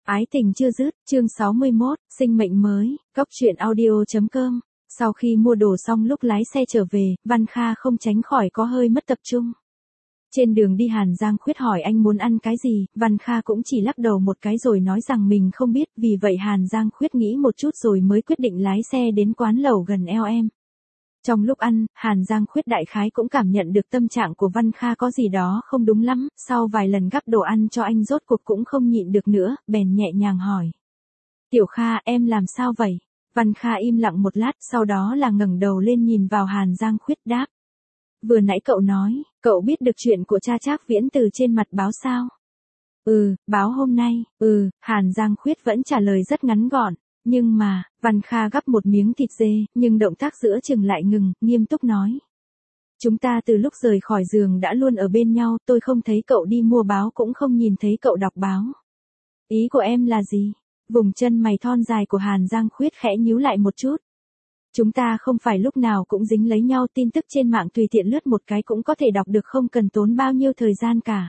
Ái tình chưa dứt, chương 61, sinh mệnh mới, Cóc truyện audio.com. Sau khi mua đồ xong lúc lái xe trở về, Văn Kha không tránh khỏi có hơi mất tập trung. Trên đường đi Hàn Giang Khuyết hỏi anh muốn ăn cái gì, Văn Kha cũng chỉ lắc đầu một cái rồi nói rằng mình không biết, vì vậy Hàn Giang Khuyết nghĩ một chút rồi mới quyết định lái xe đến quán lẩu gần LM. Trong lúc ăn, Hàn Giang Khuyết đại khái cũng cảm nhận được tâm trạng của Văn Kha có gì đó không đúng lắm, sau vài lần gắp đồ ăn cho anh rốt cuộc cũng không nhịn được nữa, bèn nhẹ nhàng hỏi. Tiểu Kha, em làm sao vậy? Văn Kha im lặng một lát, sau đó là ngẩng đầu lên nhìn vào Hàn Giang Khuyết đáp. Vừa nãy cậu nói, cậu biết được chuyện của cha Trác Viễn từ trên mặt báo sao? Báo hôm nay, Hàn Giang Khuyết vẫn trả lời rất ngắn gọn. Nhưng mà, Văn Kha gắp một miếng thịt dê, nhưng động tác giữa chừng lại ngừng, nghiêm túc nói. Chúng ta từ lúc rời khỏi giường đã luôn ở bên nhau, tôi không thấy cậu đi mua báo cũng không nhìn thấy cậu đọc báo. Ý của em là gì? Vùng chân mày thon dài của Hàn Giang Khuyết khẽ nhíu lại một chút. Chúng ta không phải lúc nào cũng dính lấy nhau, tin tức trên mạng tùy tiện lướt một cái cũng có thể đọc được, không cần tốn bao nhiêu thời gian cả.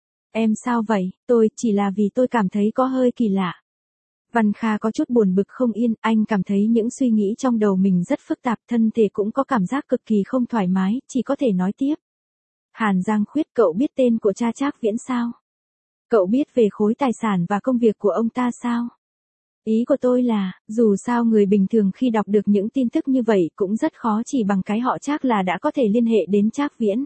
Em sao vậy? Tôi chỉ là vì tôi cảm thấy có hơi kỳ lạ. Văn Kha có chút buồn bực không yên, anh cảm thấy những suy nghĩ trong đầu mình rất phức tạp, thân thể cũng có cảm giác cực kỳ không thoải mái, chỉ có thể nói tiếp. Hàn Giang Khuyết, cậu biết tên của cha Trác Viễn sao? Cậu biết về khối tài sản và công việc của ông ta sao? Ý của tôi là, dù sao người bình thường khi đọc được những tin tức như vậy cũng rất khó chỉ bằng cái họ Trác là đã có thể liên hệ đến Trác Viễn.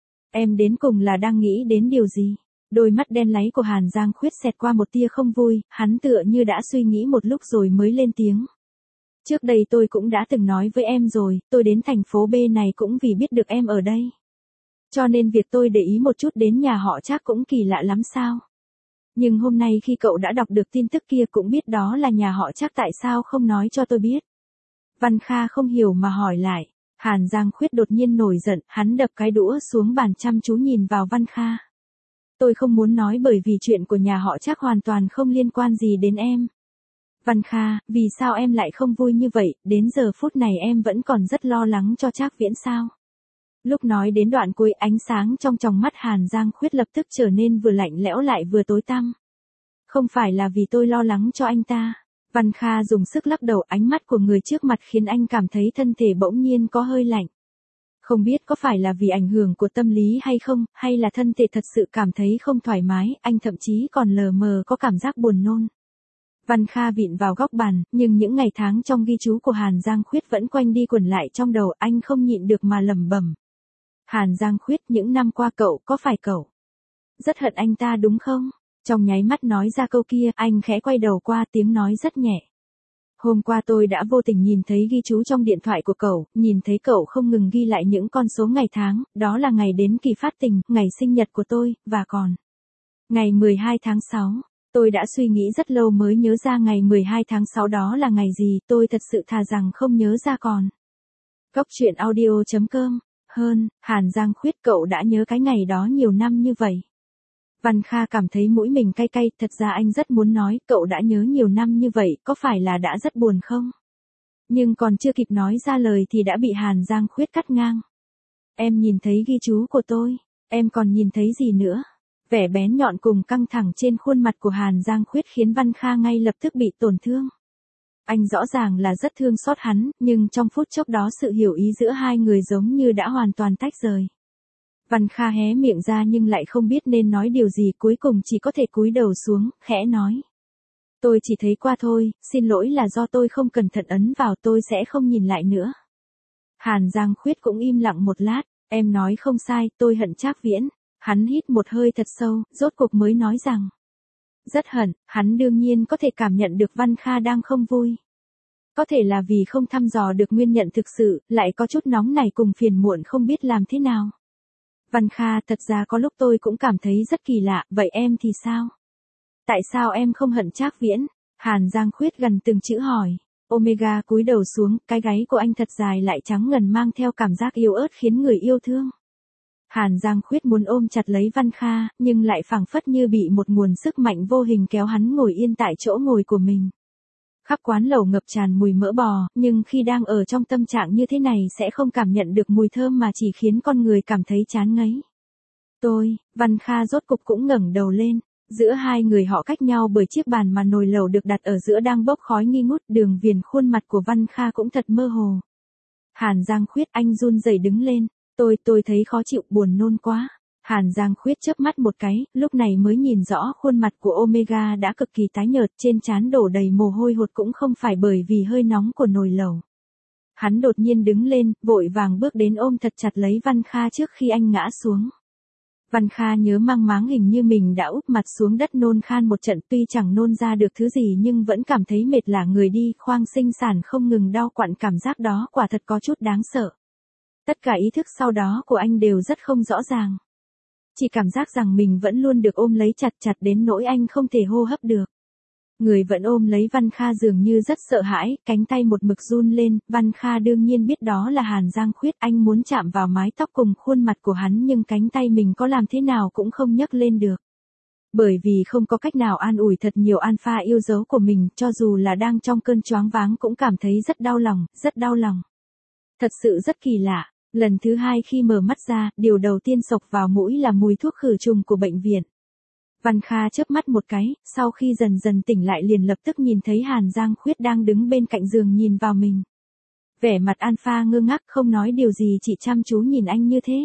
Em đến cùng là đang nghĩ đến điều gì? Đôi mắt đen láy của Hàn Giang Khuyết xẹt qua một tia không vui, hắn tựa như đã suy nghĩ một lúc rồi mới lên tiếng. Trước đây tôi cũng đã từng nói với em rồi, tôi đến thành phố B này cũng vì biết được em ở đây. Cho nên việc tôi để ý một chút đến nhà họ Trác cũng kỳ lạ lắm sao? Nhưng hôm nay khi cậu đã đọc được tin tức kia cũng biết đó là nhà họ Trác, tại sao không nói cho tôi biết? Văn Kha không hiểu mà hỏi lại. Hàn Giang Khuyết đột nhiên nổi giận, hắn đập cái đũa xuống bàn chăm chú nhìn vào Văn Kha. Tôi không muốn nói bởi vì chuyện của nhà họ Trác hoàn toàn không liên quan gì đến em. Văn Kha, vì sao em lại không vui như vậy, đến giờ phút này em vẫn còn rất lo lắng cho Trác Viễn sao? Lúc nói đến đoạn cuối, ánh sáng trong tròng mắt Hàn Giang Khuyết lập tức trở nên vừa lạnh lẽo lại vừa tối tăm. Không phải là vì tôi lo lắng cho anh ta. Văn Kha dùng sức lắc đầu, ánh mắt của người trước mặt khiến anh cảm thấy thân thể bỗng nhiên có hơi lạnh. Không biết có phải là vì ảnh hưởng của tâm lý hay không, hay là thân thể thật sự cảm thấy không thoải mái, anh thậm chí còn lờ mờ có cảm giác buồn nôn. Văn Kha vịn vào góc bàn, nhưng những ngày tháng trong ghi chú của Hàn Giang Khuyết vẫn quanh đi quẩn lại trong đầu, anh không nhịn được mà lẩm bẩm. Hàn Giang Khuyết, những năm qua có phải cậu rất hận anh ta đúng không? Trong nháy mắt nói ra câu kia, anh khẽ quay đầu qua, tiếng nói rất nhẹ. Hôm qua tôi đã vô tình nhìn thấy ghi chú trong điện thoại của cậu, nhìn thấy cậu không ngừng ghi lại những con số ngày tháng, đó là ngày đến kỳ phát tình, ngày sinh nhật của tôi, và còn ngày 12 tháng 6. Tôi đã suy nghĩ rất lâu mới nhớ ra ngày 12 tháng 6 đó là ngày gì, tôi thật sự thà rằng không nhớ ra còn. Cóc truyện audio.com. Hàn Giang Khuyết, cậu đã nhớ cái ngày đó nhiều năm như vậy. Văn Kha cảm thấy mũi mình cay cay, thật ra anh rất muốn nói, cậu đã nhớ nhiều năm như vậy, có phải là đã rất buồn không? Nhưng còn chưa kịp nói ra lời thì đã bị Hàn Giang Khuyết cắt ngang. Em nhìn thấy ghi chú của tôi, em còn nhìn thấy gì nữa? Vẻ bén nhọn cùng căng thẳng trên khuôn mặt của Hàn Giang Khuyết khiến Văn Kha ngay lập tức bị tổn thương. Anh rõ ràng là rất thương xót hắn, nhưng trong phút chốc đó sự hiểu ý giữa hai người giống như đã hoàn toàn tách rời. Văn Kha hé miệng ra nhưng lại không biết nên nói điều gì, cuối cùng chỉ có thể cúi đầu xuống, khẽ nói. Tôi chỉ thấy qua thôi, xin lỗi là do tôi không cẩn thận ấn vào, tôi sẽ không nhìn lại nữa. Hàn Giang Khuyết cũng im lặng một lát, em nói không sai, tôi hận Trác Viễn. Hắn hít một hơi thật sâu, rốt cuộc mới nói rằng. Rất hận, hắn đương nhiên có thể cảm nhận được Văn Kha đang không vui. Có thể là vì không thăm dò được nguyên nhân thực sự, lại có chút nóng nảy cùng phiền muộn không biết làm thế nào. Văn Kha, thật ra có lúc tôi cũng cảm thấy rất kỳ lạ, vậy em thì sao? Tại sao em không hận Trác Viễn? Hàn Giang Khuyết gần từng chữ hỏi. Omega cúi đầu xuống, cái gáy của anh thật dài lại trắng ngần mang theo cảm giác yếu ớt khiến người yêu thương. Hàn Giang Khuyết muốn ôm chặt lấy Văn Kha, nhưng lại phảng phất như bị một nguồn sức mạnh vô hình kéo hắn ngồi yên tại chỗ ngồi của mình. Khắp quán lẩu ngập tràn mùi mỡ bò, nhưng khi đang ở trong tâm trạng như thế này sẽ không cảm nhận được mùi thơm mà chỉ khiến con người cảm thấy chán ngấy. Văn Kha rốt cục cũng ngẩng đầu lên. Giữa hai người họ cách nhau bởi chiếc bàn mà nồi lẩu được đặt ở giữa đang bốc khói nghi ngút, Đường viền khuôn mặt của Văn Kha cũng thật mơ hồ. Hàn Giang Khuyết, anh run rẩy đứng lên, tôi thấy khó chịu, buồn nôn quá. Hàn Giang Khuyết chớp mắt một cái, lúc này mới nhìn rõ khuôn mặt của Omega đã cực kỳ tái nhợt, trên trán đổ đầy mồ hôi hột cũng không phải bởi vì hơi nóng của nồi lẩu. Hắn đột nhiên đứng lên, vội vàng bước đến ôm thật chặt lấy Văn Kha trước khi anh ngã xuống. Văn Kha nhớ mang máng hình như mình đã úp mặt xuống đất nôn khan một trận, tuy chẳng nôn ra được thứ gì nhưng vẫn cảm thấy mệt lả người đi, khoang sinh sản không ngừng đau quặn, cảm giác đó quả thật có chút đáng sợ. Tất cả ý thức sau đó của anh đều rất không rõ ràng. Chỉ cảm giác rằng mình vẫn luôn được ôm lấy chặt chặt đến nỗi anh không thể hô hấp được. Người vẫn ôm lấy Văn Kha dường như rất sợ hãi, cánh tay một mực run lên, Văn Kha đương nhiên biết đó là Hàn Giang Khuyết, anh muốn chạm vào mái tóc cùng khuôn mặt của hắn nhưng cánh tay mình có làm thế nào cũng không nhấc lên được. Bởi vì không có cách nào an ủi thật nhiều alpha yêu dấu của mình, cho dù là đang trong cơn choáng váng cũng cảm thấy rất đau lòng, rất đau lòng. Thật sự rất kỳ lạ. Lần thứ hai khi mở mắt ra, điều đầu tiên xộc vào mũi là mùi thuốc khử trùng của bệnh viện. Văn Kha chớp mắt một cái, sau khi dần dần tỉnh lại liền lập tức nhìn thấy Hàn Giang Khuyết đang đứng bên cạnh giường nhìn vào mình. Vẻ mặt alpha ngơ ngác không nói điều gì, chỉ chăm chú nhìn anh như thế.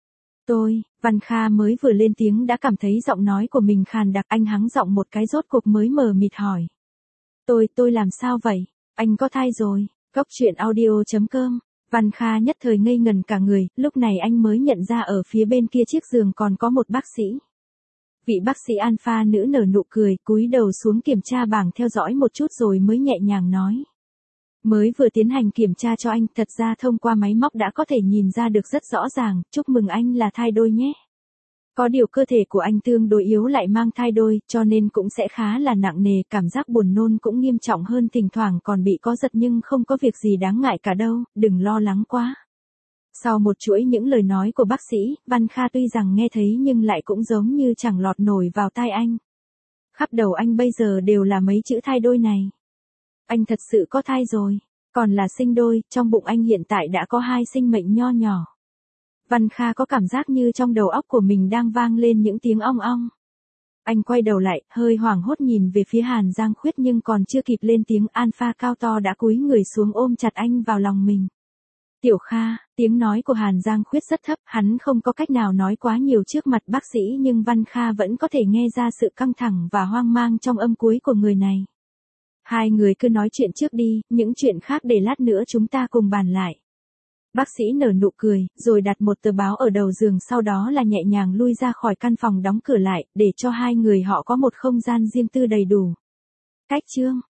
Văn Kha mới vừa lên tiếng đã cảm thấy giọng nói của mình khàn đặc, anh hắng giọng một cái rốt cuộc mới mờ mịt hỏi. Tôi làm sao vậy? Anh có thai rồi? Cốc truyện audio.com. Văn Kha nhất thời ngây ngần cả người, lúc này anh mới nhận ra ở phía bên kia chiếc giường còn có một bác sĩ. Vị bác sĩ alpha nữ nở nụ cười, cúi đầu xuống kiểm tra bảng theo dõi một chút rồi mới nhẹ nhàng nói. Mới vừa tiến hành kiểm tra cho anh, thật ra thông qua máy móc đã có thể nhìn ra được rất rõ ràng, chúc mừng anh là thai đôi nhé. Có điều cơ thể của anh tương đối yếu lại mang thai đôi, cho nên cũng sẽ khá là nặng nề, cảm giác buồn nôn cũng nghiêm trọng hơn, thỉnh thoảng còn bị có giật nhưng không có việc gì đáng ngại cả đâu, đừng lo lắng quá. Sau một chuỗi những lời nói của bác sĩ, Văn Kha tuy rằng nghe thấy nhưng lại cũng giống như chẳng lọt nổi vào tai anh. Khắp đầu anh bây giờ đều là mấy chữ thai đôi này. Anh thật sự có thai rồi, còn là sinh đôi, trong bụng anh hiện tại đã có 2 sinh mệnh nho nhỏ. Văn Kha có cảm giác như trong đầu óc của mình đang vang lên những tiếng ong ong. Anh quay đầu lại, hơi hoảng hốt nhìn về phía Hàn Giang Khuyết nhưng còn chưa kịp lên tiếng, alpha cao to đã cúi người xuống ôm chặt anh vào lòng mình. Tiểu Kha, tiếng nói của Hàn Giang Khuyết rất thấp, hắn không có cách nào nói quá nhiều trước mặt bác sĩ nhưng Văn Kha vẫn có thể nghe ra sự căng thẳng và hoang mang trong âm cuối của người này. Hai người cứ nói chuyện trước đi, những chuyện khác để lát nữa chúng ta cùng bàn lại. Bác sĩ nở nụ cười, rồi đặt một tờ báo ở đầu giường, sau đó là nhẹ nhàng lui ra khỏi căn phòng đóng cửa lại, để cho hai người họ có một không gian riêng tư đầy đủ. Cách chương